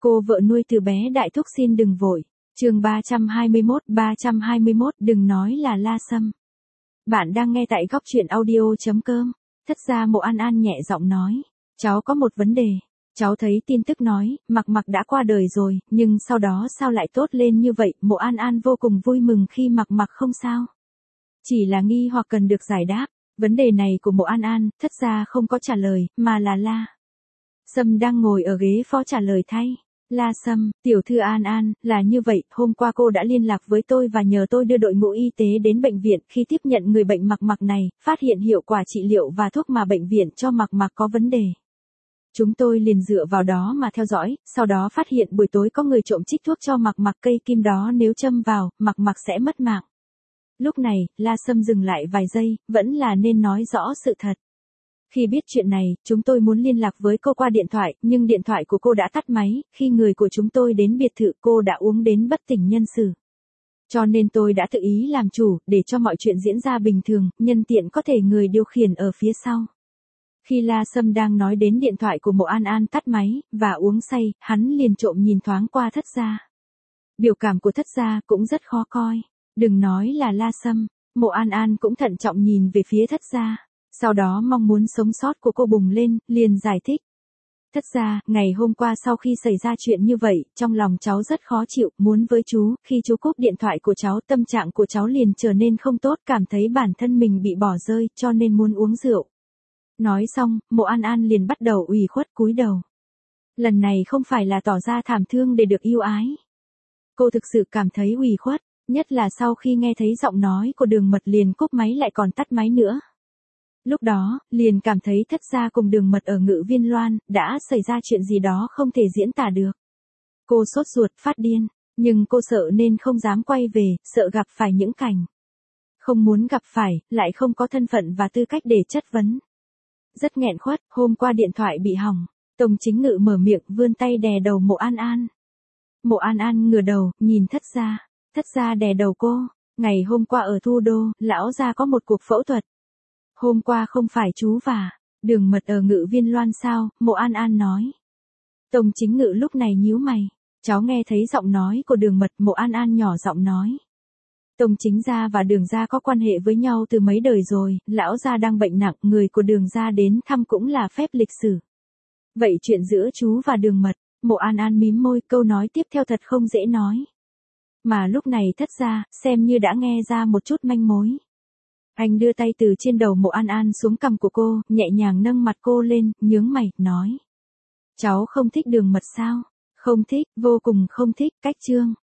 Cô vợ nuôi từ bé Đại Thúc xin đừng vội. Chương 321 đừng nói là La Sâm. Bạn đang nghe tại góc truyện audio.com. Thất gia Mộ An An nhẹ giọng nói. Cháu có một vấn đề. Cháu thấy tin tức nói, Mặc Mặc đã qua đời rồi, nhưng sau đó sao lại tốt lên như vậy? Mộ An An vô cùng vui mừng khi Mặc Mặc không sao. Chỉ là nghi hoặc cần được giải đáp. Vấn đề này của Mộ An An, thất gia không có trả lời, mà là La Sâm đang ngồi ở ghế phó trả lời thay. La Sâm, tiểu thư An An, là như vậy, hôm qua cô đã liên lạc với tôi và nhờ tôi đưa đội ngũ y tế đến bệnh viện. Khi tiếp nhận người bệnh Mặc Mặc này, phát hiện hiệu quả trị liệu và thuốc mà bệnh viện cho Mặc Mặc có vấn đề. Chúng tôi liền dựa vào đó mà theo dõi, sau đó phát hiện buổi tối có người trộm trích thuốc cho Mặc Mặc, cây kim đó nếu châm vào, Mặc Mặc sẽ mất mạng. Lúc này, La Sâm dừng lại vài giây, vẫn là nên nói rõ sự thật. Khi biết chuyện này, chúng tôi muốn liên lạc với cô qua điện thoại, nhưng điện thoại của cô đã tắt máy. Khi người của chúng tôi đến biệt thự, cô đã uống đến bất tỉnh nhân sự. Cho nên tôi đã tự ý làm chủ, để cho mọi chuyện diễn ra bình thường, nhân tiện có thể người điều khiển ở phía sau. Khi La Sâm đang nói đến điện thoại của Mộ An An tắt máy, và uống say, hắn liền trộm nhìn thoáng qua thất gia. Biểu cảm của thất gia cũng rất khó coi. Đừng nói là La Sâm, Mộ An An cũng thận trọng nhìn về phía thất gia. Sau đó mong muốn sống sót của cô bùng lên, liền giải thích. Thất gia, ngày hôm qua sau khi xảy ra chuyện như vậy, trong lòng cháu rất khó chịu, muốn với chú, khi chú cúp điện thoại của cháu, tâm trạng của cháu liền trở nên không tốt, cảm thấy bản thân mình bị bỏ rơi, cho nên muốn uống rượu. Nói xong, Mộ An An liền bắt đầu ủy khuất cúi đầu. Lần này không phải là tỏ ra thảm thương để được yêu ái. Cô thực sự cảm thấy ủy khuất, nhất là sau khi nghe thấy giọng nói của Đường Mật liền cúp máy lại còn tắt máy nữa. Lúc đó, liền cảm thấy thất gia cùng Đường Mật ở Ngự Viên Loan, đã xảy ra chuyện gì đó không thể diễn tả được. Cô sốt ruột, phát điên, nhưng cô sợ nên không dám quay về, sợ gặp phải những cảnh không muốn gặp phải, lại không có thân phận và tư cách để chất vấn. Rất nghẹn khuất, hôm qua điện thoại bị hỏng, Tông Chính Ngự mở miệng vươn tay đè đầu Mộ An An. Mộ An An ngửa đầu, nhìn thất gia đè đầu cô. Ngày hôm qua ở Thu Đô, lão gia có một cuộc phẫu thuật. Hôm qua không phải chú và Đường Mật ở Ngự Viên Loan sao? Mộ An An nói. Tông Chính Ngự lúc này nhíu mày. Cháu nghe thấy giọng nói của Đường Mật. Mộ An An nhỏ giọng nói. Tông Chính gia và Đường gia có quan hệ với nhau từ mấy đời rồi, lão gia đang bệnh nặng, người của Đường gia đến thăm cũng là phép lịch sử. Vậy chuyện giữa chú và Đường Mật? Mộ An An mím môi, câu nói tiếp theo thật không dễ nói. Mà lúc này thất gia, xem như đã nghe ra một chút manh mối. Anh đưa tay từ trên đầu Mộ An An xuống cằm của cô, nhẹ nhàng nâng mặt cô lên, nhướng mày, nói. Cháu không thích Đường Mật sao? Không thích, vô cùng không thích, cách chương.